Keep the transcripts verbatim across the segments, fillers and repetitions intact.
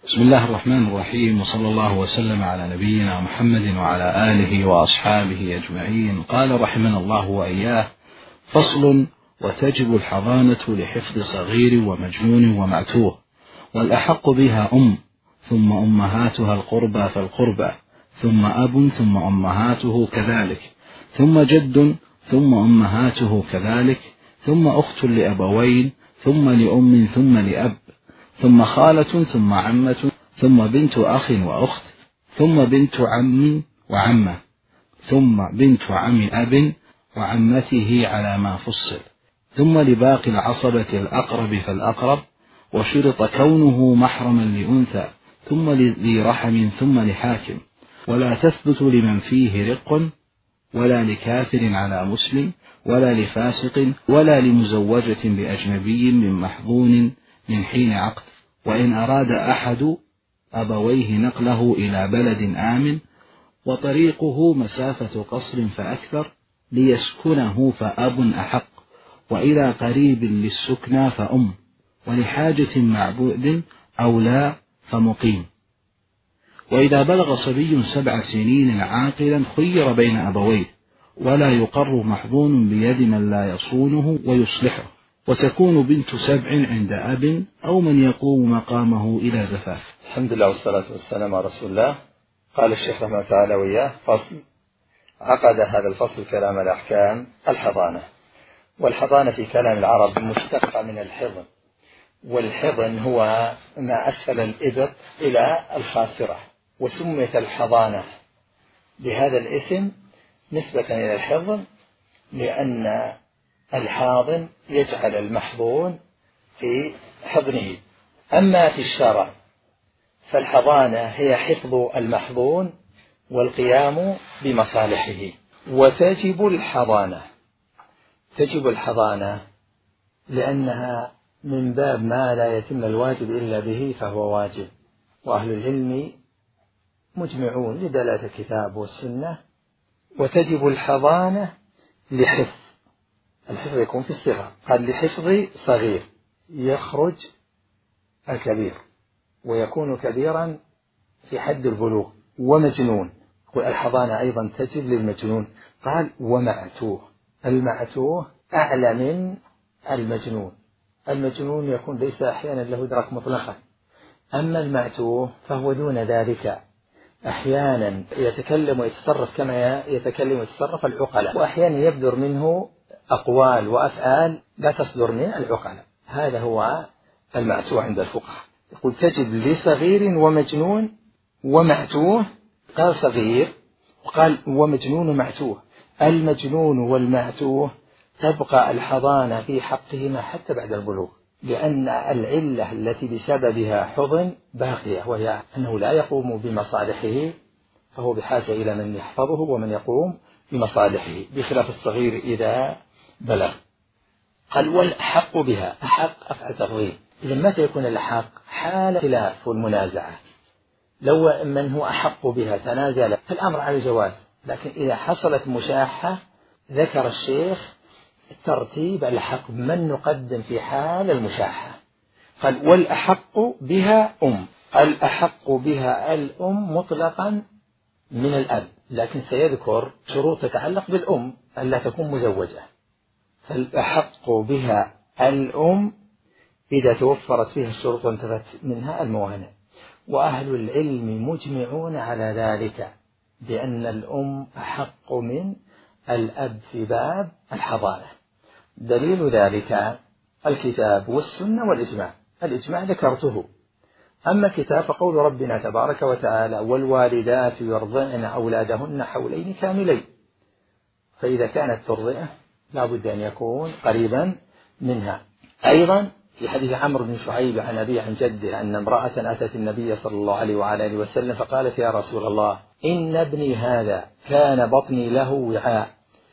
بسم الله الرحمن الرحيم، وصلى الله وسلم على نبينا محمد وعلى آله وأصحابه أجمعين. قال رحمنا الله وإياه: فصل: وتجب الحضانة لحفظ صغير ومجنون ومعتوه، والأحق بها أم، ثم أمهاتها القربى فالقربى، ثم أب، ثم أمهاته كذلك، ثم جد، ثم أمهاته كذلك، ثم أخت لأبوين، ثم لأم، ثم لأب، ثم خالة، ثم عمة، ثم بنت أخ وأخت، ثم بنت عم وعمة، ثم بنت عم أب وعمته على ما فصل، ثم لباقي العصبة الأقرب فالأقرب، وشرط كونه محرما لأنثى، ثم لذي رحم، ثم لحاكم، ولا تثبت لمن فيه رق، ولا لكافر على مسلم، ولا لفاسق، ولا لمزوجة بأجنبي من محظون من حين عقد، وإن أراد أحد أبويه نقله إلى بلد آمن وطريقه مسافة قصر فأكثر ليسكنه فأب أحق، وإلى قريب للسكنى فأم، ولحاجة مع بعد أو لا فمقيم. وإذا بلغ صبي سبع سنين عاقلا خير بين أبويه، ولا يقر محظون بيد من لا يصونه ويصلحه، وتكون بنت سبع عند أب أو من يقوم مقامه إلى زفاف. الحمد لله والصلاة والسلام على رسول الله. قال الشيخ رحمه الله تعالى وإياه: فصل. عقد هذا الفصل كلام الأحكام الحضانة. والحضانة في كلام العرب مشتقة من الحضن، والحضن هو ما أسفل الإبط إلى الخاصرة، وسميت الحضانة بهذا الاسم نسبة إلى الحضن لأن الحاضن يجعل المحضون في حضنه. أما في الشرع فالحضانة هي حفظ المحضون والقيام بمصالحه. وتجب الحضانة تجب الحضانة لأنها من باب ما لا يتم الواجب إلا به فهو واجب، وأهل العلم مجمعون لدلالة الكتاب والسنة. وتجب الحضانة لحفظ، الحفظ يكون في الصغر، قال لحفظ صغير يخرج الكبير ويكون كبيرا في حد البلوغ، ومجنون. والحضانة أيضا تجب للمجنون، قال ومعتوه. المعتوه أعلى من المجنون. المجنون يكون ليس أحيانا له إدراك مطلقا، أما المعتوه فهو دون ذلك، أحيانا يتكلم ويتصرف كما يتكلم ويتصرف العقلاء، وأحيانا يبدر منه أقوال وأفعال لا تصدر من العقلاء. هذا هو المعتوه عند الفقهاء. يقول تجب لصغير ومجنون ومعتوه، قال صغير وقال ومجنون ومعتوه. المجنون والمعتوه تبقى الحضانة في حقهما حتى بعد البلوغ، لأن العلة التي بسببها حضن باقية، وهي أنه لا يقوم بمصالحه، فهو بحاجة إلى من يحفظه ومن يقوم بمصالحه، بخلاف الصغير إذا بلغ. قال والأحق بها، أحق أفعل تفضيل. إذا متى يكون الأحق؟ حال خلاف والمنازعة. لو من هو أحق بها تنازل فالأمر على الجواز، لكن إذا حصلت مشاحة ذكر الشيخ ترتيب الحق من نقدم في حال المشاحة. قال والأحق بها أم. الأحق بها الأم مطلقا من الأب، لكن سيذكر شروط تتعلق بالأم ألا تكون مزوجة. فالأحق بها الأم إذا توفرت فيها الشروط وانتفت منها الموانع. وأهل العلم مجمعون على ذلك بأن الأم أحق من الأب في باب الحضانة. دليل ذلك الكتاب والسنة والإجماع. الإجماع ذكرته، أما الكتاب فقول ربنا تبارك وتعالى والوالدات يرضعن أولادهن حولين كاملين، فإذا كانت ترضعه لا بد أن يكون قريبا منها. أيضا في حديث عمرو بن شعيب عن أبي عن جده أن امرأة أتت النبي صلى الله عليه وعلى آله وسلم فقالت يا رسول الله إن ابني هذا كان بطني له وعاء،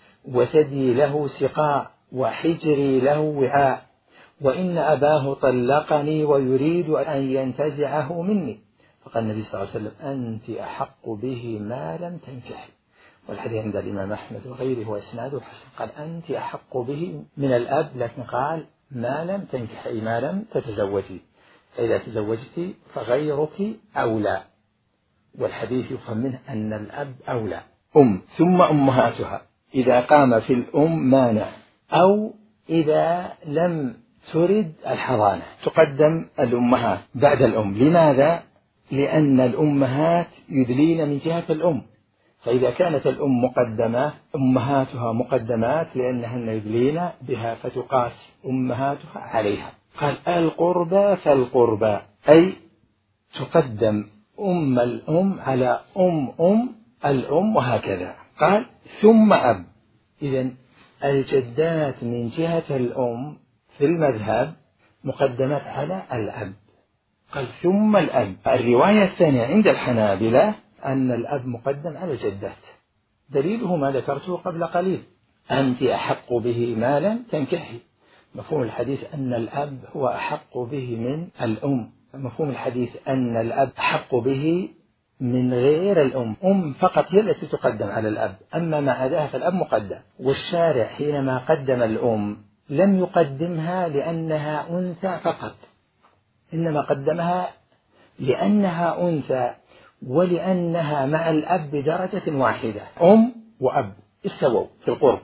وثدي له سقاء، وحجري له وعاء، وإن أباه طلقني ويريد أن ينتزعه مني. فقال النبي صلى الله عليه وسلم أنت أحق به ما لم تنكحي. والحديث عند الإمام أحمد وغيره وإسناده حسن. قال أنت أحق به من الأب، لكن قال ما لم تنكحي، ما لم تتزوجي. فإذا تزوجت فغيرك أولى، والحديث يفهم منه أن الأب أولى. أم ثم أمهاتها إذا قام في الأم مانع، أو إذا لم ترد الحضانة تقدم الأمهات بعد الأم. لماذا؟ لأن الأمهات يدلين من جهة الأم، فإذا كانت الأم مقدمة أمهاتها مقدمات لأنهن يدلين بها، فتقاس أمهاتها عليها. قال القربى فالقربى، أي تقدم أم الأم على أم أم الأم، وهكذا. قال ثم أب، إذن الجدات من جهة الأم في المذهب مقدمات على الأب. قال ثم الأب. الرواية الثانية عند الحنابلة أن الأب مقدم على الجدات، دليله ما ذكرته قبل قليل: أنت أحق به ما لم تنكحي. مفهوم الحديث أن الأب هو أحق به من الأم. مفهوم الحديث أن الأب أحق به من غير الأم. أم فقط هي التي تقدم على الأب، أما ما عداها فالأب مقدم. والشارع حينما قدم الأم لم يقدمها لأنها أنثى فقط، إنما قدمها لأنها أنثى ولأنها مع الأب بدرجة واحدة. أم وأب استووا في القرب،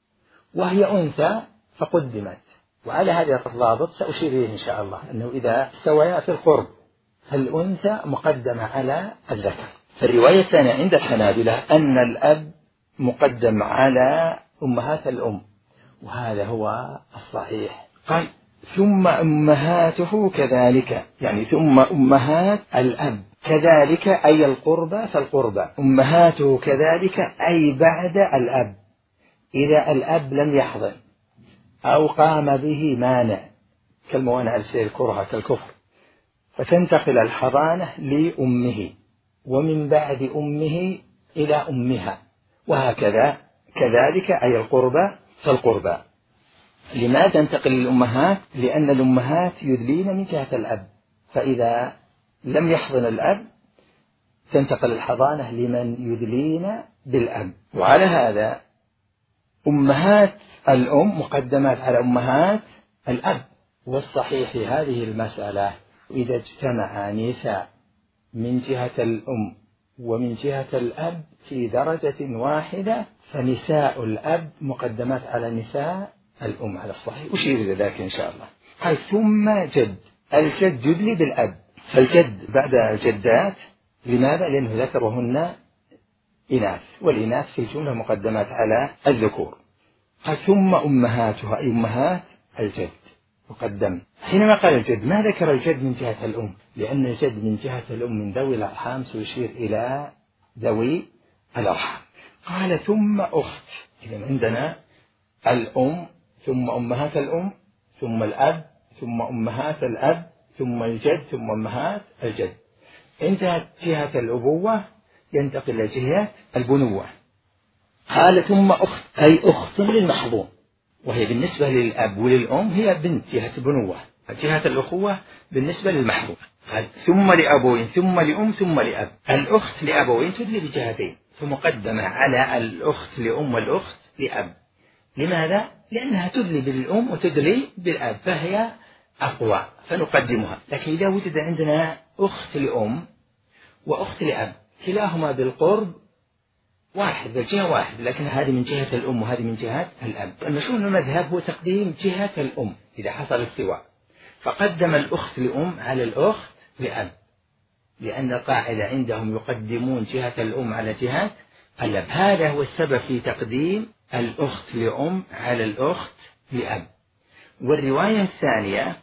وهي أنثى فقدمت. وعلى هذا الضابط سأشير إليه إن شاء الله، أنه إذا استويا في القرب فالأنثى مقدمة على الذكر. فالرواية الثانية عند الحنابلة أن الأب مقدم على أمهات الأم، وهذا هو الصحيح. قال ثم أمهاته كذلك، يعني ثم أمهات الأب كذلك، أي القربى فالقربى. أمهاته كذلك أي بعد الأب، إذا الأب لم يحضن أو قام به مانع كالموانع الكرهة كالكفر، فتنتقل الحضانة لأمه، ومن بعد أمه إلى أمها، وهكذا. كذلك أي القربى فالقربى. لماذا تنتقل الأمهات؟ لأن الأمهات يدلين من جهة الأب، فإذا لم يحضن الأب تنتقل الحضانة لمن يدلين بالأب. وعلى هذا أمهات الأم مقدمات على أمهات الأب. والصحيح في هذه المسألة إذا اجتمع نساء من جهة الأم ومن جهة الأب في درجة واحدة فنساء الأب مقدمات على نساء الأم على الصحيح، أشير إلى ذلك إن شاء الله. قال ثم جد، الجد يدلي بالأب، فالجد بعد الجدات. لماذا؟ لأنه ذكر وهن إناث، والإناث في الجملة مقدمات على الذكور. قال ثم أمهاتها أي أمهات الجد مقدم. حينما قال الجد ما ذكر الجد من جهة الأم، لأن الجد من جهة الأم من ذوي الأرحام سيشير إلى ذوي الأرحام. قال ثم أخت، إذن عندنا الأم ثم أمهات الأم ثم الأب ثم أمهات الأب ثم الجد ثم أمهات الجد. انتهت جهة الأبوة ينتقل إلى جهة البنوة. قال ثم أخت أي أخت للمحظوم، وهي بالنسبة للأب وللأم هي بنت جهة البنوة، جهة الأخوة بالنسبة للمحظوم. قال ثم لأبوين ثم لأم ثم لأب. الأخت لأبوين تدلي بجهتين، فمقدمة على الأخت لأم والأخت لأب. لماذا؟ لأنها تدلي بالأم وتدلي بالأب، فهي أقوى فنقدمها. لكن إذا وجد عندنا أخت لأم وأخت لأب كلاهما بالقرب واحد بالجهة واحد، لكن هذه من جهة الأم وهذه من جهة الأب. المشهور المذهب هو تقديم جهة الأم إذا حصل استواء، فقدم الأخت لأم على الأخت لأب، لأن القاعدة عندهم يقدمون جهة الأم على جهة الأب. هذا هو السبب في تقديم الأخت لأم على الأخت لأب. والرواية الثانية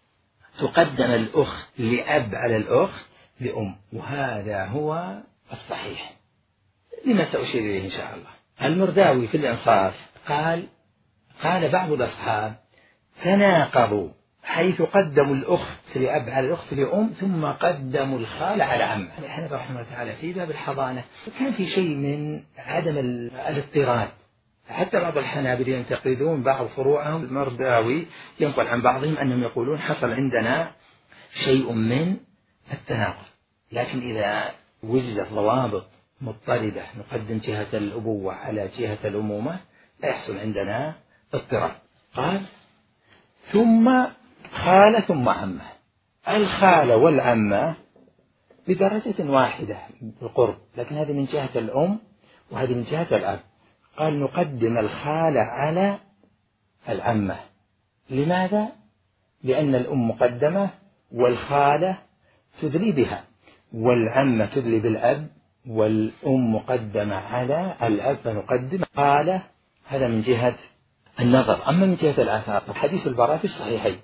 تقدم الأخت لأب على الأخت لأم، وهذا هو الصحيح لما سأشير إليه إن شاء الله. المرداوي في الإنصاف قال قال بعض الأصحاب تناقضوا حيث قدموا الأخت لأب على الأخت لأم ثم قدموا الخالة على عم. الحنبلة رحمه الله تعالى في باب الحضانة كان في شيء من عدم الاضطراد، حتى بعض الحنابلة ينتقدون بعض فروعهم. المرداوي ينقل عن بعضهم أنهم يقولون حصل عندنا شيء من التناقض، لكن إذا وجدت ضوابط مضطردة نقدم جهة الأبوة على جهة الأمومة لا يحصل عندنا اضطراب. قال ثم خال ثم عمه، الخالة والعمة بدرجة واحدة بالقرب، لكن هذه من جهة الأم وهذه من جهة الأب. قال نقدم الخالة على العمة. لماذا؟ لأن الأم مقدمة والخالة تدلي بها، والعمة تدلي بالأب، والأم مقدمة على الأب فنقدم الخالة. هذا من جهة النظر. أما من جهة الآثار، حديث البراء في الصحيحين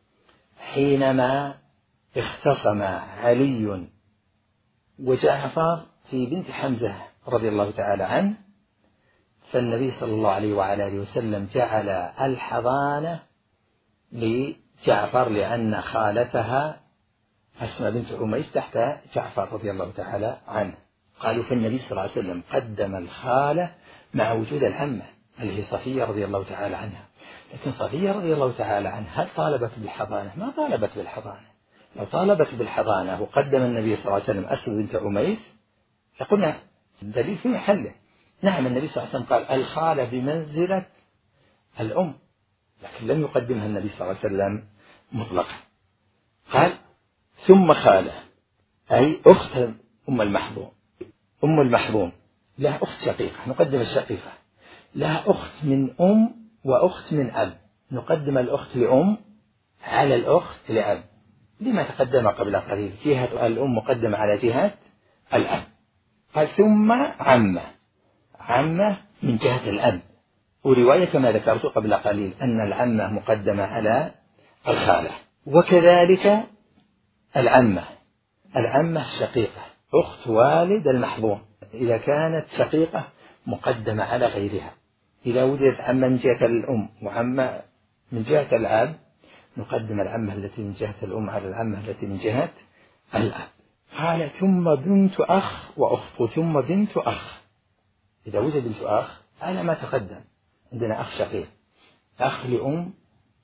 حينما اختصم علي وجعفر في بنت حمزة رضي الله تعالى عنه، فالنبي صلى الله عليه وعلى آله وسلم جعل الحضانة لجعفر لأن خالتها أسماء بنت عميس تحت جعفر رضي الله تعالى عنه. قالوا فالنبي صلى الله عليه وسلم قدم الخالة مع وجود العمة اللي هي صفية رضي الله تعالى عنها. لكن صفية رضي الله تعالى عنها هل طالبت بالحضانة؟ ما طالبت بالحضانة. لو طالبت بالحضانة وقدم النبي صلى الله عليه وسلم أسماء بنت عميس لقلنا الدليل في محله. نعم النبي صلى الله عليه وسلم قال الخالة بمنزلة الأم، لكن لم يقدمها النبي صلى الله عليه وسلم مطلقا. قال ثم خالة أي أخت أم المحظوم. أم المحظوم لها أخت شقيقة نقدم الشقيقة، لها أخت من أم وأخت من أب نقدم الأخت لأم على الأخت لأب. لما تقدم قبل قليل جهة الأم مقدمة على جهة الأب. قال ثم عمة، عمة من جهة الأب، ورواية كما ذكرت قبل قليل أن العمة مقدمة على الخالة. وكذلك العمة، العمة الشقيقة أخت والد المحظوم إذا كانت شقيقة مقدمة على غيرها. إذا وجدت عمة من جهة الأم وعمة من جهة الأب نقدم العمة التي من جهة الأم على العمة التي من جهة الأب. قال ثم بنت أخ وأخت، ثم بنت أخ. إذا وجد بنت أخ على ما تقدم، عندنا أخ شقيق، أخ لأم،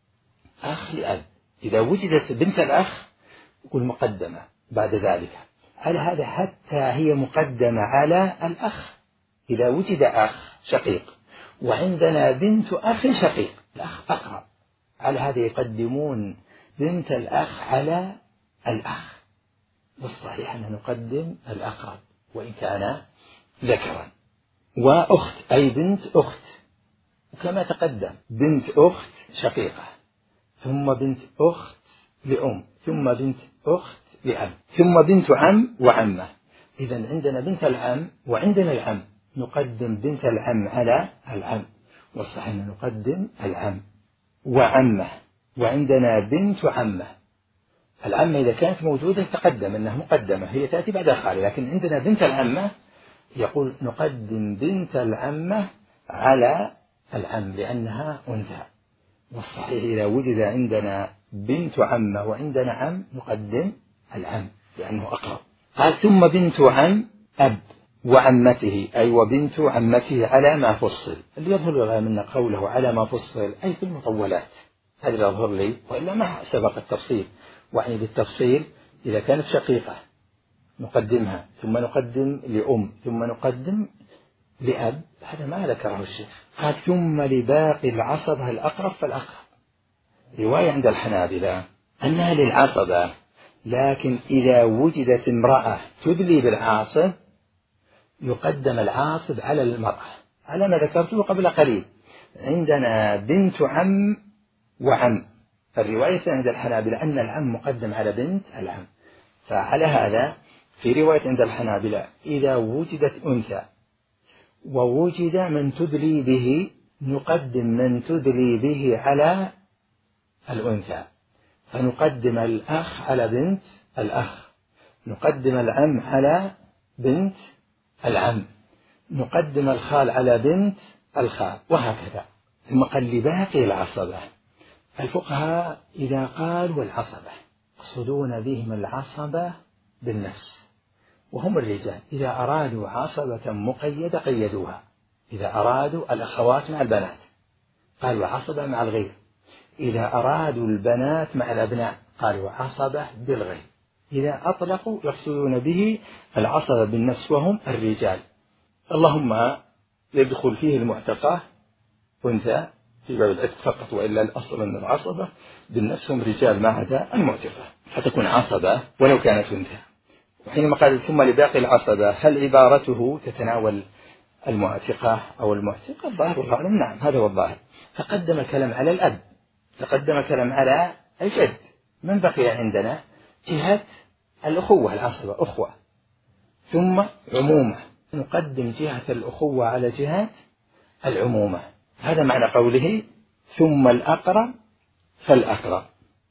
أخ لأب. إذا وجدت بنت الأخ يقول مقدمة بعد ذلك على هذا حتى هي مقدمة على الأخ. إذا وجد أخ شقيق وعندنا بنت أخ شقيق الأخ أقرب، على هذا يقدمون بنت الأخ على الأخ، والصحيح أن نقدم الأقرب وإن كان ذكرا. وأخت أي بنت أخت، وكما تقدم بنت أخت شقيقة ثم بنت أخت لأم ثم بنت أخت لأب ثم بنت عم وعمة. إذن عندنا بنت العم وعندنا العم نقدم بنت العم على العم، والصحيح أن نقدم العم وعمة. وعندنا بنت عمة، العمة إذا كانت موجودة تقدم أنها مقدمة هي تأتي بعد الخالة، لكن عندنا بنت العمة يقول نقدم بنت العمة على العم لأنها أنثى، والصحيح إذا وجد عندنا بنت عمة وعندنا عم نقدم العم لأنه أقرب. قال ثم بنت عم أب وعمته أي وبنت عمته على ما فصل. اللي يظهر منا قوله على ما فصل أي في المطولات، هذا اللي يظهر لي، وإلا ما سبق التفصيل. وعني بالتفصيل إذا كانت شقيقة نقدمها ثم نقدم لأم ثم نقدم لأب، هذا ما ذكره الشيخ. قال ثم لباقي العصبة الأقرب فالأقرب. رواية عند الحنابلة أنها للعصبة، لكن إذا وجدت امرأة تدلي بالعاصب يقدم العاصب على المرأة على ما ذكرته قبل قليل. عندنا بنت عم وعم، الرواية عند الحنابلة أن العم مقدم على بنت العم، فعلى هذا في رواية عند الحنابلة إذا وجدت أنثى ووجد من تدلي به نقدم من تدلي به على الأنثى، فنقدم الأخ على بنت الأخ، نقدم العم على بنت العم، نقدم الخال على بنت الخال، وهكذا. ثم قال لباقي العصبة. الفقهاء إذا قالوا العصبة يقصدون بهم العصبة بالنفس، وهم الرجال إذا أرادوا عصبة مقيدة قيدوها. إذا أرادوا الأخوات مع البنات قالوا عصبة مع الغير، إذا أرادوا البنات مع الأبناء قالوا عصبة بالغير. إذا أطلقوا يقصدون به العصبة بالنفس وهم الرجال، اللهم يدخل فيه المعتقة أنثى في باب العتق فقط، وإلا الأصل أن العصبة بالنفس هم رجال ما عدا المعتقة. فتكون عصبة ولو كانت أنثى. وحينما قال ثم لباقي العصبة هل عبارته تتناول المعتقة أو المعتقة؟ الظاهر والغالب نعم، هذا هو الظاهر. تقدم الكلام على الأب، تقدم الكلام على الجد، من بقي عندنا جهة الأخوة، العصبة أخوة، ثم عمومة، نقدم جهة الأخوة على جهة العمومة. هذا معنى قوله ثم الأقرب فالأقرب.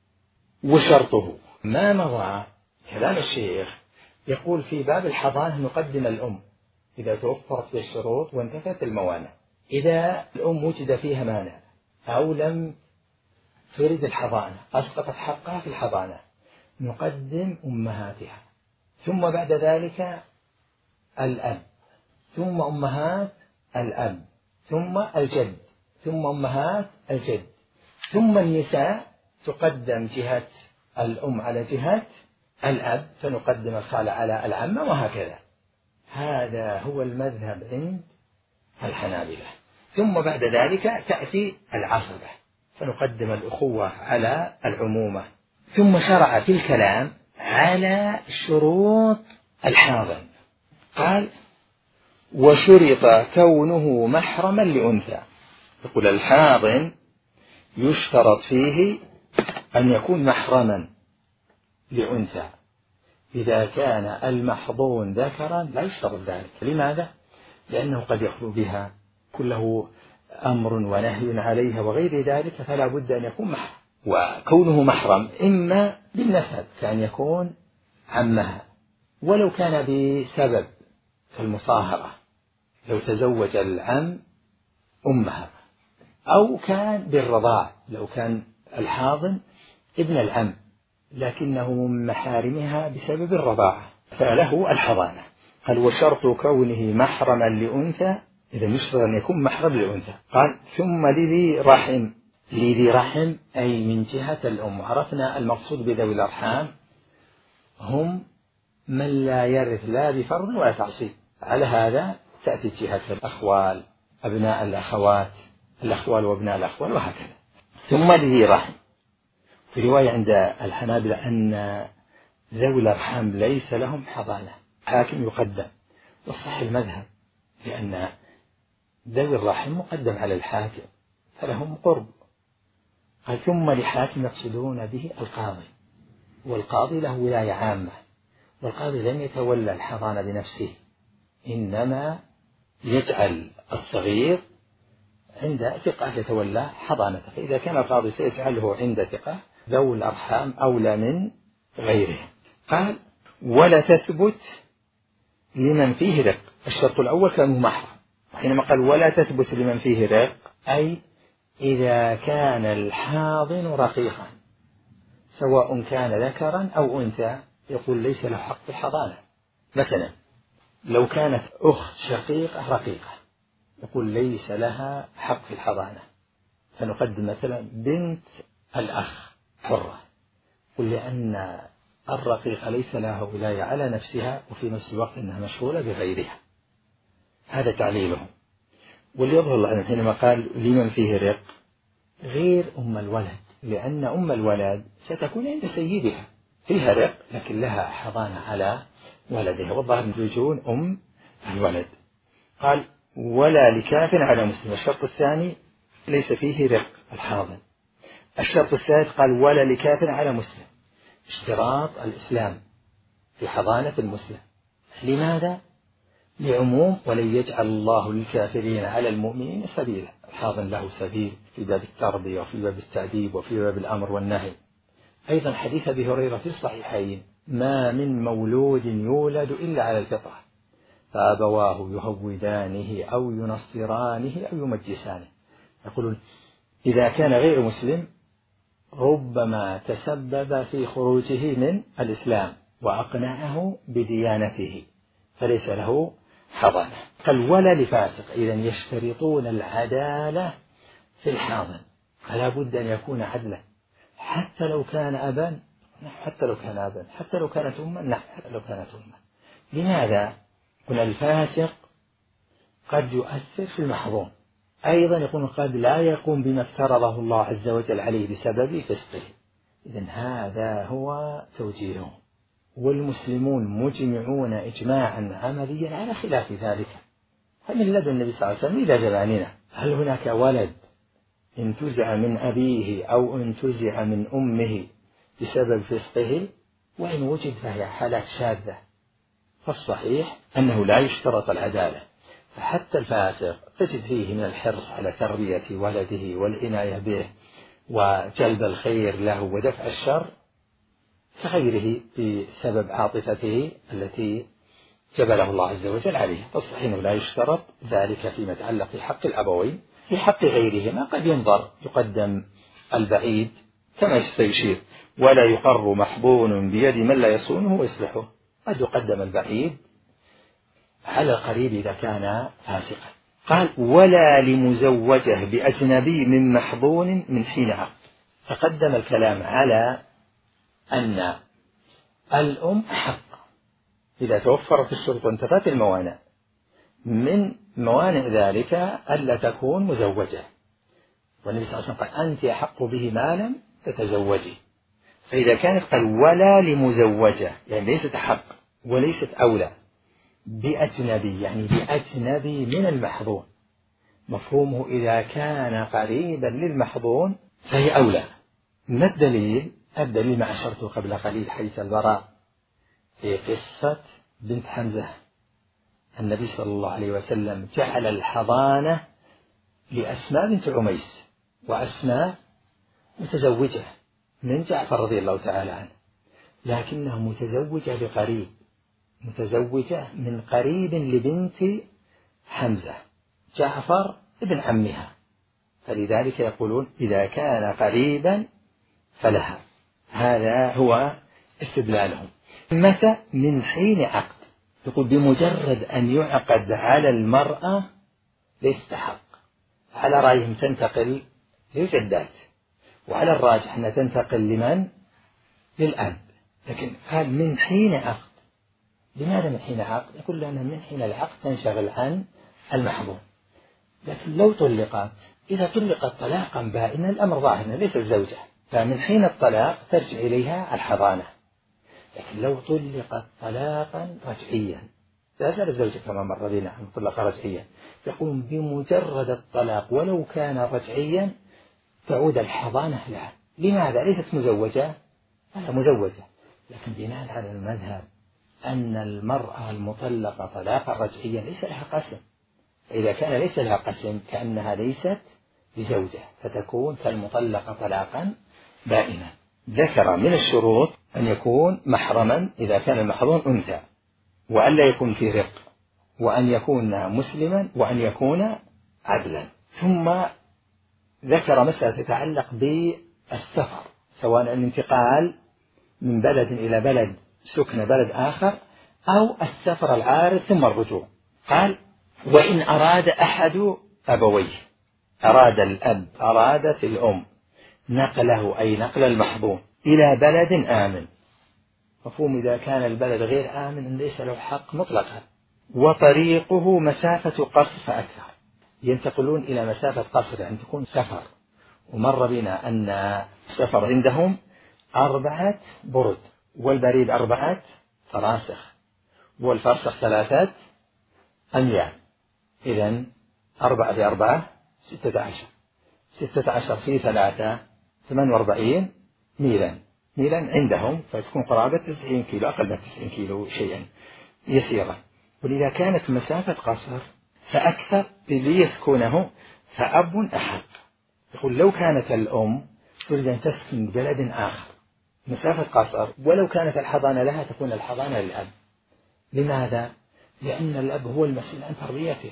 وشرطه ما مضى كلام الشيخ يقول في باب الحضانة نقدم الأم إذا توفرت الشروط وانتفت الموانع. إذا الأم وجد فيها مانع أو لم تريد الحضانة، أسقطت حقها في الحضانة، نقدم أمهاتها، ثم بعد ذلك الأب، ثم أمهات الأب، ثم الجد، ثم أمهات الجد، ثم النساء تقدم جهة الأم على جهة الأب، فنقدم الخالة على العمة، وهكذا. هذا هو المذهب عند الحنابلة. ثم بعد ذلك تأتي العصبة، فنقدم الأخوة على العمومة. ثم شرع في الكلام على شروط الحاضن، قال وشرط كونه محرما لأنثى. يقول الحاضن يشترط فيه أن يكون محرما لأنثى. إذا كان المحظون ذكرا لا يشترط ذلك. لماذا؟ لأنه قد يخلو بها، كله أمر ونهي عليها وغير ذلك، فلا بد أن يكون محرم. وكونه محرم إما بالنسب كان يكون عمها، ولو كان بسبب كالمصاهرة لو تزوج العم أمها، أو كان بالرضاع لو كان الحاضن ابن العم لكنه من محارمها بسبب الرضاعة فله الحضانة. قال وشرط كونه محرما لأنثى، إذا يشترط أن يكون محرم لأنثى. قال ثم لذي رحم. لذي رحم أي من جهة الأم. عرفنا المقصود بذوي الأرحام هم من لا يرث لا بفرض ولا تعصيب. على هذا تأتي جهة الأخوال، أبناء الأخوات، الأخوال وأبناء الأخوال، وهكذا. ثم لذي رحم. في رواية عند الحنابلة أن ذوي الأرحام ليس لهم حضانة، حاكم يقدم، والصح المذهب، لأن ذوي الرحم مقدم على الحاكم فلهم قرب. قال ثم لحاكم يقصدون به القاضي، والقاضي له ولاية عامة، والقاضي لن يتولى الحضانة بنفسه، إنما يجعل الصغير عند ثقة يتولى حضانته. فإذا كان القاضي سيجعله عند ثقة ذوي الأرحام أولى من غيره. قال ولا تثبت لمن فيه رق. الشرط الأول كان محرم، حينما قال ولا تثبت لمن فيه رق أي إذا كان الحاضن رقيقا سواء كان ذكرا أو أنثى، يقول ليس له حق في الحضانة. مثلا لو كانت أخت شقيقة رقيقة يقول ليس لها حق في الحضانة، فنقدم مثلا بنت الأخ حرة، قل لأن الرقيقة ليس لها ولاية على نفسها وفي نفس الوقت أنها مشغولة بغيرها. هذا تعليله. واللي يظهر عنه حينما قال لمن فيه رق غير أم الولد، لأن أم الولد ستكون عند سيدها فيها رق لكن لها حضانة على ولدها، والظاهر يجون أم الولد. قال ولا لكاف على مسلم. الشرط الثاني ليس فيه رق الحاضن. الشرط الثالث قال ولا لكاف على مسلم، اشتراط الإسلام في حضانة المسلم. لماذا؟ لعموم ولن يجعل الله للكافرين على المؤمنين سبيلا. الحاضن له سبيل في باب التربية وفي باب التأديب وفي باب الأمر والنهي. أيضا حديث أبي هريرة في الصحيحين ما من مولود يولد إلا على الفطرة فأبواه يهودانه أو ينصرانه أو يمجسانه. يقولون إذا كان غير مسلم ربما تسبب في خروجه من الإسلام وأقنعه بديانته فليس له حضانة. قال ولا لفاسق. إذا يشترطون العدالة في الحاضن، فلا بد أن يكون عدلا حتى لو كان أبا، حتى لو كان أبا، حتى لو كانت أما، نعم حتى لو كانت أما. لماذا؟ قلنا الفاسق قد يؤثر في المحظون. أيضا يكون قد لا يقوم بما افترضه الله عز وجل عليه بسبب فسقه، إذن هذا هو توجيهه، والمسلمون مجمعون إجماعا عمليا على خلاف ذلك. فمن لدن النبي صلى الله عليه وسلم إلى زماننا هل هناك ولد انتزع من أبيه أو انتزع من أمه بسبب فسقه؟ وإن وجد فهي حالات شاذة، فالصحيح أنه لا يشترط العدالة. فحتى الفاسق تجد فيه من الحرص على تربية ولده والعناية به وجلب الخير له ودفع الشر كغيره بسبب عاطفته التي جبله الله عز وجل عليه. فالصحيح أنه لا يشترط ذلك فيما يتعلق في حق الأبوين. في حق غيرهما قد ينظر، يقدم البعيد كما سيشير: ولا يقر محضون بيد من لا يصونه ويصلحه. قد يقدم البعيد على القريب إذا كان فاسقا. قال: ولا لمزوجة بأجنبي من محضون من حين عقد. تقدم الكلام على أن الأم أحق إذا توفرت الشروط وانتفت الموانع. من موانع ذلك ألا تكون مزوجة، والنبي صلى الله عليه وسلم قال: أنت أحق به ما لم تتزوجي. فإذا كانت قال ولا لمزوجة يعني ليست أحق وليست أولى بأجنبي يعني بأجنبي من المحظون، مفهومه إذا كان قريبا للمحظون فهي أولى. ما الدليل؟ الدليل ما أشرته قبل قليل حديث البراء في قصة بنت حمزة. النبي صلى الله عليه وسلم جعل الحضانة لأسماء بنت عميس، وأسماء متزوجة من جعفر رضي الله تعالى عنه، لكنها متزوجة بقريب، متزوجة من قريب لبنت حمزة جعفر ابن عمها، فلذلك يقولون إذا كان قريبا فلها. هذا هو استدلالهم. متى؟ من حين عقد. يقول بمجرد أن يعقد على المرأة ليستحق. على رأيهم تنتقل للجدات، وعلى الراجح أنها تنتقل لمن؟ للأب. لكن قال من حين عقد. لماذا من حين عقد؟ يقول لأنها من حين العقد تنشغل عن المحظوظ. لكن لو طلقت، إذا طلقت طلاقا بائنا الأمر ظاهر ليس الزوجة، فمن حين الطلاق ترجع إليها الحضانة. لكن لو طلقت طلاقا رجعيا لا زال الزوجة كما مر بنا أن طلق رجعيا، يقول بمجرد الطلاق ولو كان رجعيا تعود الحضانة لها. لماذا؟ ليست مزوجة، لا مزوجة، لكن بناء على المذهب أن المرأة المطلقة طلاقا رجعيا ليس لها قسم، فإذا كان ليس لها قسم كأنها ليست بزوجة، فتكون كالمطلقة طلاقا بائنا. ذكر من الشروط أن يكون محرما إذا كان المحرم أنثى، وأن لا يكون في رق، وأن يكون مسلما، وأن يكون عدلا. ثم ذكر مسألة تتعلق بالسفر، سواء الانتقال من بلد إلى بلد سكن بلد آخر أو السفر العارض ثم الرجوع. قال وإن أراد أحد أبويه، أراد الأب أرادت الأم نقله أي نقل المحظوظ إلى بلد آمن، مفهوم إذا كان البلد غير آمن ليس له حق مطلقا، وطريقه مسافة قصر فأكثر، ينتقلون إلى مسافة قصر يعني تكون سفر. ومر بنا أن السفر عندهم أربعة برد، والبريد أربعة فراسخ، والفرسخ ثلاثة أميال، إذن أربعة في أربعة ستة عشر، ستة عشر في ثلاثة ثمان وأربعين ميلا، ميلا عندهم فتكون قرابة تسعين كيلو، أقل من تسعين كيلو شيئا يسيرا. ولذا كانت مسافة قصر فأكثر ليسكنه فأب أحق. يقول لو كانت الأم تريد أن تسكن بلد آخر مسافة قصر ولو كانت الحضانة لها تكون الحضانة للأب. لماذا؟ لأن الأب هو المسؤول عن تربيته،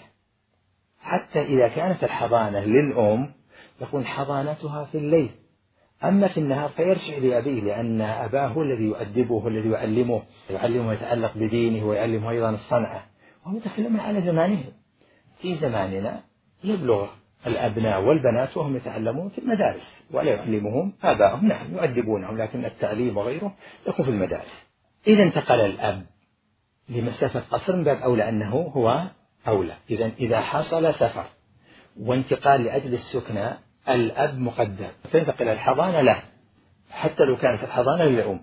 حتى إذا كانت الحضانة للأم يكون حضانتها في الليل، أما في النهار فيرجع لأبيه، لأن أباه هو الذي يؤدبه، هو الذي يعلمه يعلمه يتعلق بدينه ويعلمه أيضا الصنعة. وهم يتكلمون على زمانهم. في زماننا يبلغ الأبناء والبنات وهم يتعلمون في المدارس ولا يعلمهم آبائهم، نعم يؤدبونهم لكن التعليم وغيره يكون في المدارس. إذا انتقل الأب لمسافة قصر من باب أولى أنه هو أولى. إذا إذا حصل سفر وانتقال لأجل السكنى الأب مقدم، فينتقل الحضانة له حتى لو كانت الحضانة للأم.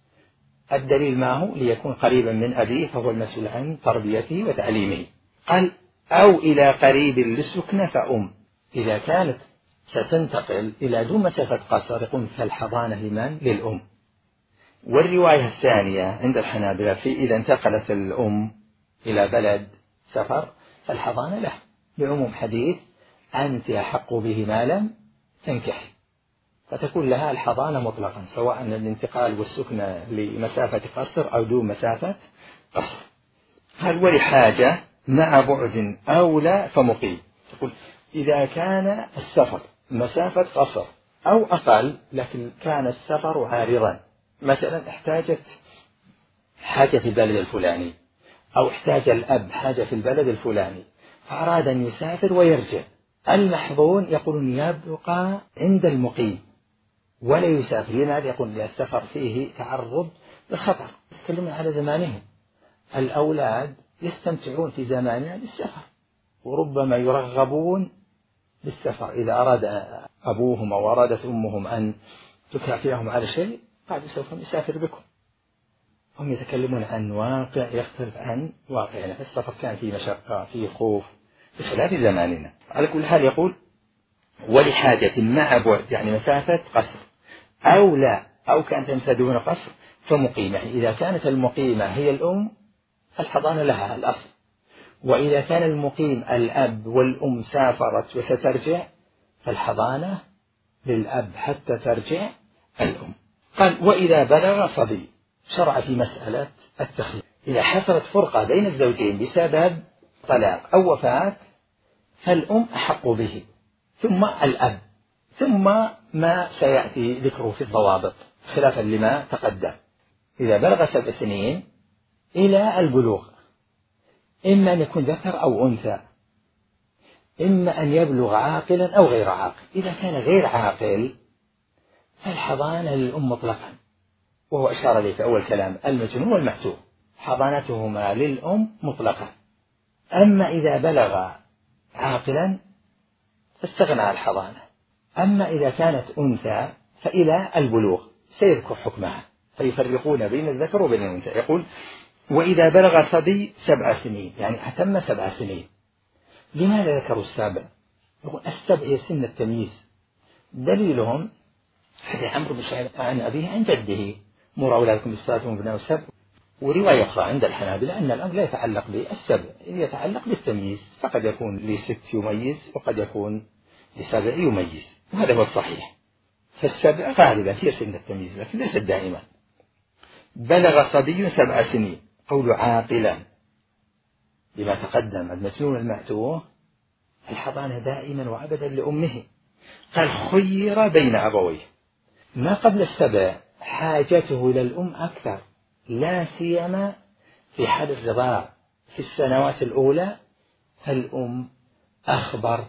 الدليل ما هو؟ ليكون قريبا من أبيه فهو المسؤول عن تربيته وتعليمه. قال أو إلى قريب للسكنة فأم. إذا كانت ستنتقل إلى دون مسافة قصر يقول فالحضانة لمن؟ للأم. والرواية الثانية عند الحنابلة في إذا انتقلت الأم إلى بلد سفر فالحضانة له، لعموم حديث أنت أحق به ما لم تنكح، فتكون لها الحضانة مطلقا سواء الانتقال والسكنة لمسافة قصر أو دون مسافة قصر. هل ولحاجة مع بعد أولى فمقيم. تقول إذا كان السفر مسافة قصر أو أقل لكن كان السفر عارضا، مثلا احتاجت حاجة في البلد الفلاني أو احتاج الأب حاجة في البلد الفلاني فأراد أن يسافر ويرجع، المحظون يقولون يبقى عند المقيم ولا يسافر. لماذا؟ يقول السفر فيه تعرض للخطر. يتكلمون على زمانهم، الأولاد يستمتعون في زماننا بالسفر وربما يرغبون بالسفر. إذا أراد أبوهم أو أرادت أمهم أن تكافئهم على شيء قالوا سوف نسافر بكم. هم يتكلمون عن واقع يختلف عن واقعنا. السفر كان فيه مشقة فيه خوف بخلاف زماننا. على كل حال يقول ولحاجة مع بعد يعني مسافة قصر أو لا أو كانت تنسى دون قصر فمقيمة. يعني إذا كانت المقيمة هي الأم الحضانة لها الأصل، وإذا كان المقيم الأب والأم سافرت وسترجع فالحضانة للأب حتى ترجع الأم. قال وإذا بلغ صبي شرع في مسألة التخيير. إذا حصلت فرقة بين الزوجين بسبب طلاق أو وفاة فالأم أحق به ثم الأب ثم ما سيأتي ذكره في الضوابط خلافا لما تقدم. إذا بلغ سبع سنين إلى البلوغ إما أن يكون ذكر أو أنثى، إما أن يبلغ عاقلا أو غير عاقل. إذا كان غير عاقل فالحضانة للأم مطلقا، وهو أشار إليه في أول كلام المجنون والمحتوم حضانتهما للأم مطلقا. أما إذا بلغ عاقلا فاستغنى عن الحضانة. أما إذا كانت أنثى فإلى البلوغ سيذكر حكمها فيفرقون بين الذكر وبين الأنثى. يقول وإذا بلغ صبي سبع سنين يعني أتم سبع سنين. لماذا ذكروا السابع؟ يقول السبع هي سن التمييز. دليلهم حديث عمرو بن شعيب عن أبيه عن جده مروا أولادكم بالصلاة وابناء السبع. ورواية أخرى عند الحنابلة أن الأمر لا يتعلق بالسبع، يتعلق بالتمييز، فقد يكون لست يميز وقد يكون لسبع يميز، وهذا هو الصحيح. فالسبع غالبا هي سن التمييز لكن ليست دائما. بلغ صبي سبع سنين قول عاقلا بما تقدم المجنون المأتوه الحضانة دائما وأبدا لأمه. قال خير بين أبويه. ما قبل السبع حاجته إلى الأم أكثر، لا سيما في حال الرضاع في السنوات الأولى فالأم أخبر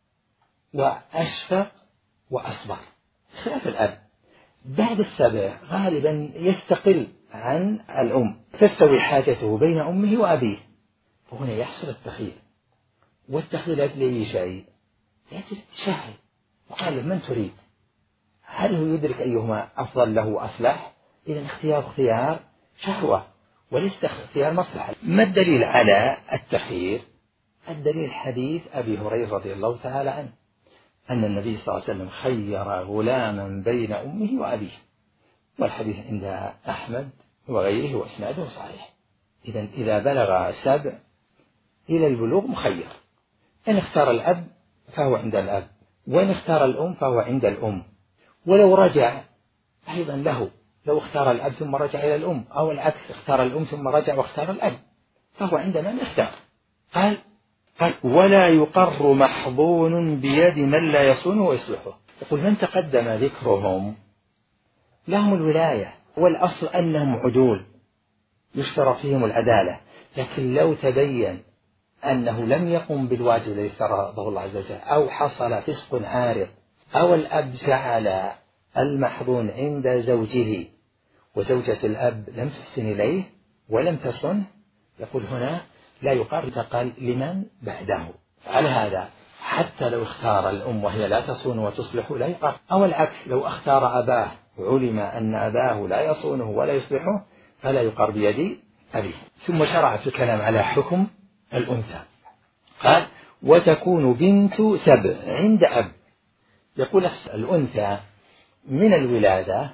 وأشفق وأصبر خلاف الأب. بعد السبع غالبا يستقل عن الأم تستوي حاجته بين أمه وأبيه، وهنا يحصل التخيير. والتخيير لأجل أي شيء؟ لأجل التشهي. وقال من تريد؟ هل هو يدرك أيهما أفضل له وأصلح؟ إذا اختيار اختيار شهوة وليس اختيار مصلحة. ما الدليل على التخيير؟ الدليل حديث أبي هريرة رضي الله تعالى عنه أن النبي صلى الله عليه وسلم خير غلاما بين أمه وأبيه، والحديث عند أحمد وغيره وإسناده صحيح. إذا إذا بلغ سبع إلى البلوغ مخير، إن اختار الأب فهو عند الأب، وإن اختار الأم فهو عند الأم. ولو رجع أيضا له، لو اختار الأب ثم رجع إلى الأم أو العكس اختار الأم ثم رجع واختار الأب فهو عند من اختار. قال قال ولا يقر محظون بيد من لا يصونه ويصلحه. يقول من تقدم ذكرهم لهم الولاية والأصل أنهم عدول يشترط فيهم العدالة، لكن لو تبين أنه لم يقم بالواجب الذي افترضه الله عز وجل أو حصل فسق عارض أو الأب جعل المحظون عند زوجه وزوجة الأب لم تحسن إليه ولم تصن، يقول هنا لا يقر، تقال لمن بعده. على هذا حتى لو اختار الأم وهي لا تصون وتصلح لا يقر، أو العكس لو اختار أباه وعلم أن أباه لا يصونه ولا يصلحه فلا يقر بيد أبيه. ثم شرع في الكلام على حكم الأنثى، قال وتكون بنت سبع عند أب. يقول الأنثى من الولادة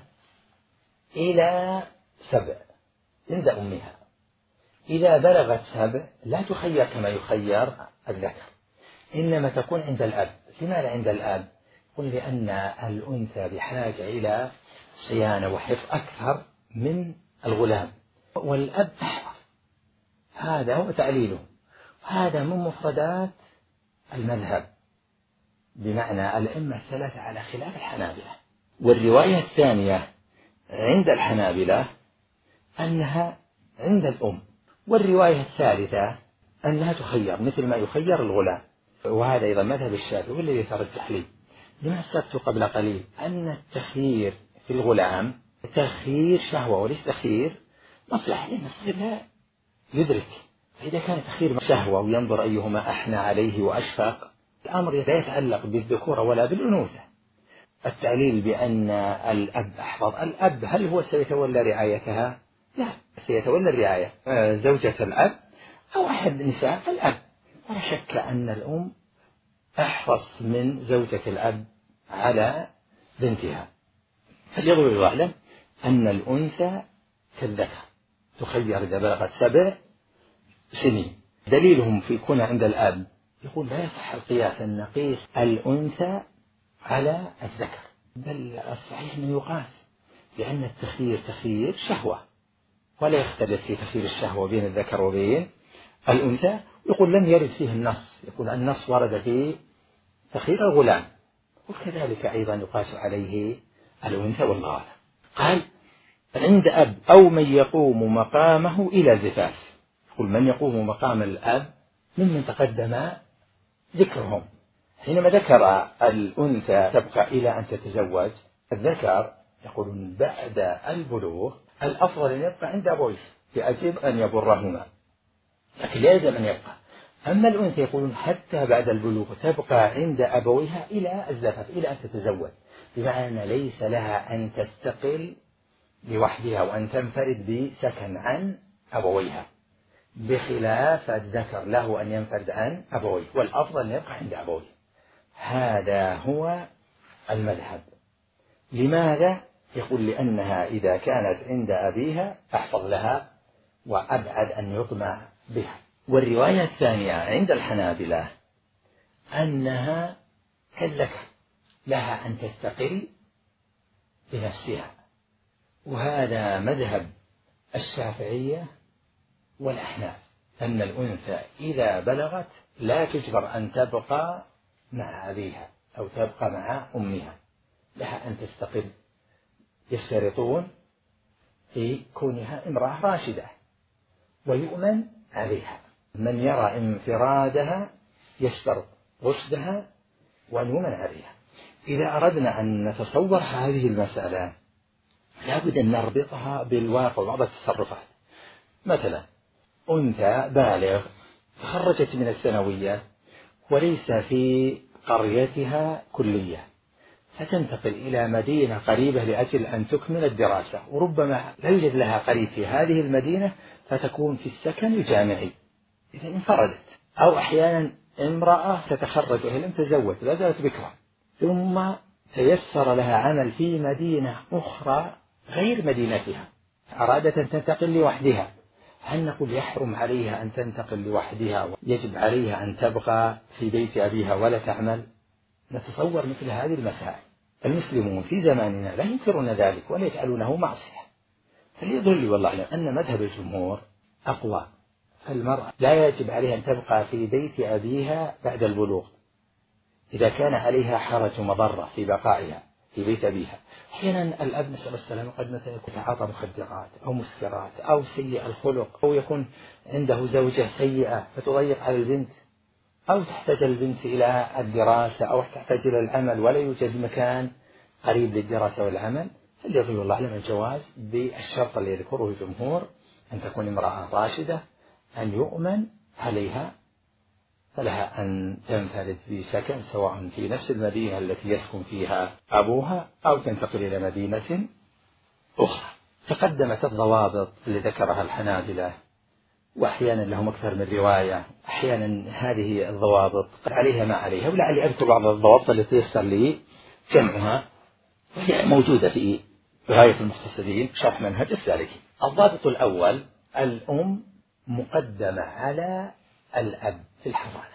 إلى سبع عند أمها، إذا بلغت سبع لا تخير كما يخير الذكر، إنما تكون عند الأب. لماذا عند الأب؟ قل لأن الأنثى بحاجة إلى صيانة وحفظ أكثر من الغلام، والأب أحفظ. هذا هو تعليله، هذا من مفردات المذهب، بمعنى الأئمة الثلاثة على خلاف الحنابلة. والرواية الثانية عند الحنابلة أنها عند الأم، والرواية الثالثة أنها تخير مثل ما يخير الغلام، وهذا أيضا مذهب الشافعي والذي يترجح لي لما أسلفت قبل قليل أن التخيير في الغلام تخيير شهوة وليس تخيير مصلحة، لأن الصغير لا يدرك. فإذا كان تخيير شهوة وينظر أيهما أحنى عليه وأشفق، الأمر لا يتعلق بالذكورة ولا بالأنوثة. التعليل بأن الأب أحفظ، الأب هل هو سيتولى رعايتها؟ لا، سيتولى الرعاية زوجة الأب أو أحد نساء الأب، ولا شك أن الأم أحفظ من زوجة الأب على بنتها. فليضرب يعلم أن الأنثى كالذكر تخير إذا بلغت سبع سنين. دليلهم في كون عند الأب يقول لا يصح القياس أن نقيس الأنثى على الذكر، بل الصحيح أنه يقاس، لأن التخيير تخيير شهوة، ولا يختلف في تخيير الشهوة بين الذكر وبين الأنثى. يقول لم يرد فيه النص، يقول النص ورد في تخيير الغلام، وكذلك أيضا يقاس عليه الأنثى والله. قال عند أب أو من يقوم مقامه إلى زفاف. يقول من يقوم مقام الأب ممن تقدم ذكرهم. حينما ذكر الأنثى تبقى إلى أن تتزوج، الذكر يقولون بعد البلوغ الأفضل أن يبقى عند أبويه، يجب أن يبرهما، لكن لا يلزم أن يبقى. أما الأنثى يقولون حتى بعد البلوغ تبقى عند أبويها إلى الزفاف، إلى أن تتزوج، بمعنى ليس لها أن تستقل لوحدها وأن تنفرد بسكن عن أبويها، بخلاف الذكر له أن ينفرد عن أبويه، والأفضل أن يبقى عند أبويه. هذا هو المذهب. لماذا؟ يقول لأنها إذا كانت عند أبيها أحفظ لها وأبعد أن يطمع بها. والرواية الثانية عند الحنابلة أنها كالذكر لها أن تستقل بنفسها، وهذا مذهب الشافعية والأحناف، أن الأنثى إذا بلغت لا تجبر أن تبقى مع أبيها أو تبقى مع أمها، لها أن تستقل. يشترطون في كونها امرأة راشدة ويؤمن عليها. من يرى انفرادها يشترط رشدها وأن يؤمن عليها. إذا أردنا أن نتصور هذه المسألة لابد أن نربطها بالواقع وبعض التصرفات. مثلا أنثى بالغ تخرجت من الثانوية وليس في قريتها كلية، فتنتقل إلى مدينة قريبة لأجل أن تكمل الدراسة، وربما لا يوجد لها قريب في هذه المدينة فتكون في السكن الجامعي، إذا انفردت. أو أحيانا امرأة تتخرج وهي لم تزوج لا زالت بكرا، ثم تيسر لها عمل في مدينة أخرى غير مدينتها، أرادت أن تنتقل لوحدها، هل نقول يحرم عليها أن تنتقل لوحدها ويجب عليها أن تبقى في بيت أبيها ولا تعمل؟ نتصور مثل هذه المسائل. المسلمون في زماننا لا ينكرون ذلك ولا يجعلونه معصية. فليظل والله أعلم أن مذهب الجمهور أقوى، فالمرأة لا يجب عليها أن تبقى في بيت أبيها بعد البلوغ إذا كان عليها حرج ومضرة في بقائها في بيت أبيها. أحيانا الأب نسأل السلامة قد مثلا يتعاطى مخدرات أو مسكرات أو سيء الخلق، أو يكون عنده زوجة سيئة فتضيق على البنت، أو تحتاج البنت إلى الدراسة أو تحتاج إلى العمل ولا يوجد مكان قريب للدراسة والعمل، فليظل الله أعلم الجواز بالشرط الذي يذكره الجمهور، أن تكون امرأة راشدة، أن يؤمن عليها، فلها أن تنفرد بسكن سواء في نفس المدينة التي يسكن فيها أبوها أو تنتقل إلى مدينة أخرى. تقدمت الضوابط اللي ذكرها الحنابلة، وأحيانا لهم أكثر من رواية، أحيانا هذه الضوابط عليها ما عليها، ولعلي أذكر بعض الضوابط التي يسر لي جمعها وهي موجودة في غاية المختصرين شرح منهج السالكين. الضابط الأول: الأم مقدمة على الأب في الحضانة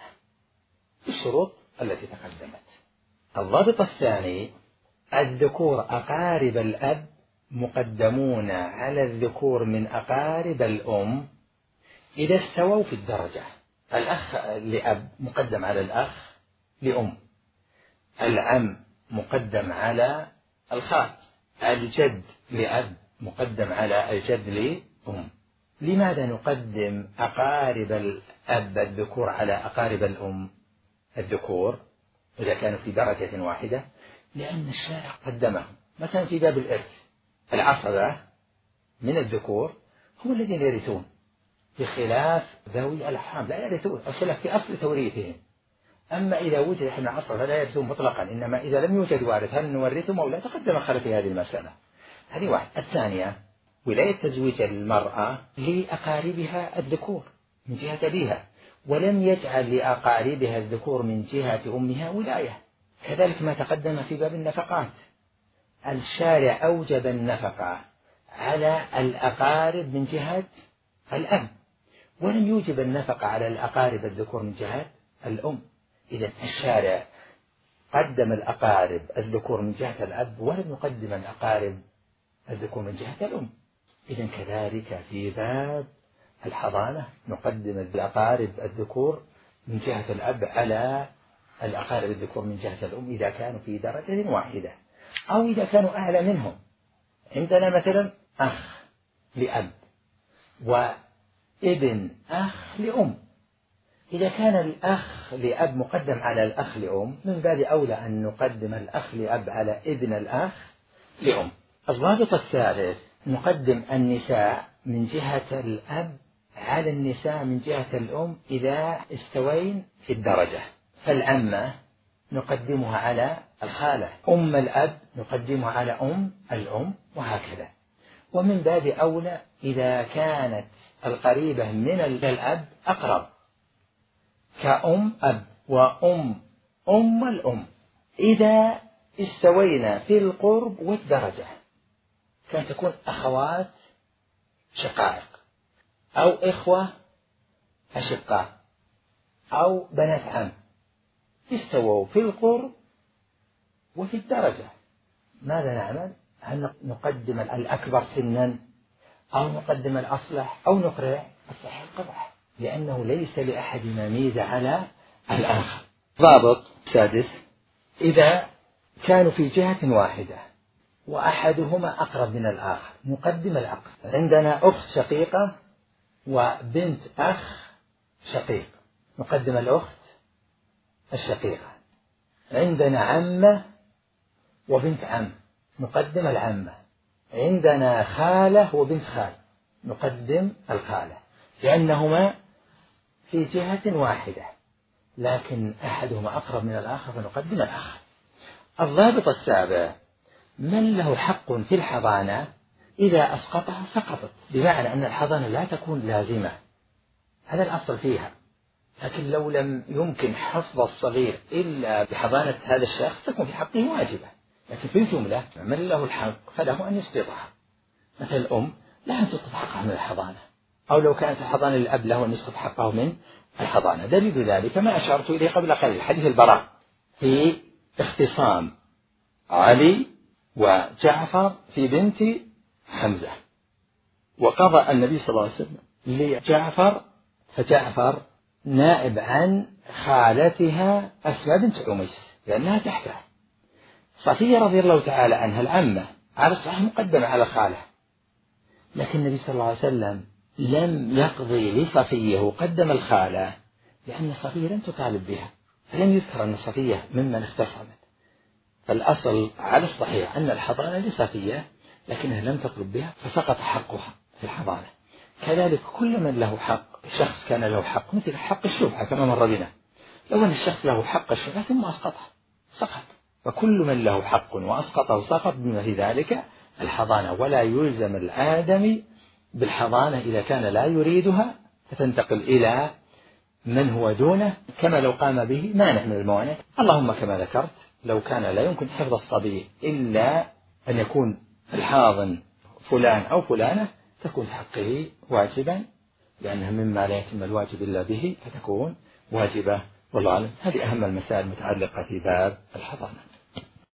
بالشروط التي تقدمت. الضابط الثاني: الذكور أقارب الأب مقدمون على الذكور من أقارب الأم إذا استووا في الدرجة. الأخ لأب مقدم على الأخ لأم، العم مقدم على الخال، الجد لأب مقدم على الجد لأم. لماذا نقدم أقارب الأب الذكور على أقارب الأم الذكور إذا كانوا في درجة واحدة؟ لأن الشارع قدمهم. مثلا في باب الإرث العصبة من الذكور هم الذين يرثون، بخلاف ذوي الأرحام لا يرثون، الخلاف في أصل توريثهم. أما إذا وجد ابن عصر فلا يرثون مطلقا، إنما إذا لم يوجد وارث هل نورثهم أو لا؟ تقدم خلف هذه المسألة. هذه واحد. الثانية: ولاية تزويج المرأة لأقاربها الذكور من جهة أبيها، ولم يجعل لأقاربها الذكور من جهة أمها ولاية. كذلك ما تقدم في باب النفقات، الشارع أوجب النفقة على الأقارب من جهة الأب، ولم يوجب النفقة على الأقارب الذكور من جهة الأم. إذا الشارع قدم الأقارب الذكور من جهة الأب ولم يقدم الأقارب الذكور من جهة الأم. إذا كذلك في باب الحضانة نقدم الأقارب الذكور من جهة الأب على الأقارب الذكور من جهة الأم إذا كانوا في درجة واحدة أو إذا كانوا أعلى منهم. عندنا مثلا أخ لأب وابن أخ لأم، إذا كان الأخ لأب مقدم على الأخ لأم من باب أولى أن نقدم الأخ لأب على ابن الأخ لأم. الضابط الثالث: نقدم النساء من جهة الأب على النساء من جهة الأم إذا استوين في الدرجة. فالعمة نقدمها على الخالة، أم الأب نقدمها على أم الأم، وهكذا. ومن باب أولى إذا كانت القريبة من الأب أقرب كأم أب وأم أم الأم، إذا استوينا في القرب والدرجة كان تكون أخوات شقائق أو إخوة أشقاء أو بنات عم، استووا في القرب وفي الدرجة. ماذا نعمل؟ هل نقدم الأكبر سنا أو نقدم الأصلح أو نقرع الصحيح القبح، لأنه ليس لأحدنا ميزة على الآخر. ضابط سادس: إذا كانوا في جهة واحدة وأحدهما أقرب من الآخر نقدم الأقرب. عندنا أخت شقيقة وبنت أخ شقيق نقدم الأخت الشقيقة. عندنا عمة وبنت عم نقدم العمة. عندنا خالة وبنت خال نقدم الخالة، لأنهما في جهة واحدة لكن أحدهما أقرب من الآخر فنقدم الآخر. الضابط السابع: من له حق في الحضانة إذا أسقطها سقطت، بمعنى أن الحضانة لا تكون لازمة، هذا الأصل فيها، لكن لو لم يمكن حفظ الصغير إلا بحضانة هذا الشخص تكون في حقه واجبة. لكن في الجملة من له الحق فله أن يسقطها. مثل الأم لا أن تسقط حقها من الحضانة، أو لو كانت الحضانة للأب له أن يسقط حقه من الحضانة. دليل ذلك ما أشرت إليه قبل قليل، حديث البراء في اختصام علي وجعفر في بنت حمزة، وقضى النبي صلى الله عليه وسلم لجعفر فجعفر نائب عن خالتها أسماء بنت عميس لأنها تحته. صفية رضي الله تعالى عنها العمة على الصحيح مقدمة على الخالة، لكن النبي صلى الله عليه وسلم لم يقضي لصفية وقدم الخالة لأن صفية لم تطالب بها، فلم يذكر أن صفية ممن اختصمت. فالأصل على الصحيح أن الحضانة لصفية لكنها لم تطلب بها فسقط حقها في الحضانة. كذلك كل من له حق، شخص كان له حق مثل حق الشبهة كما مر بنا، لو أن الشخص له حق الشفاعة ثم أسقطه سقط، فكل من له حق وأسقطه سقط، بما في ذلك الحضانة. ولا يلزم الآدمي بالحضانة إذا كان لا يريدها، فتنتقل إلى من هو دونه، كما لو قام به مانع من الموانع. اللهم كما ذكرت لو كان لا يمكن حفظ الصبي إلا أن يكون الحاضن فلان أو فلانة، تكون في حقه واجبا، لأنها مما لا يتم الواجب إلا به، فتكون واجبة. والله أعلم. هذه أهم المسائل المتعلقة في باب الحضانة.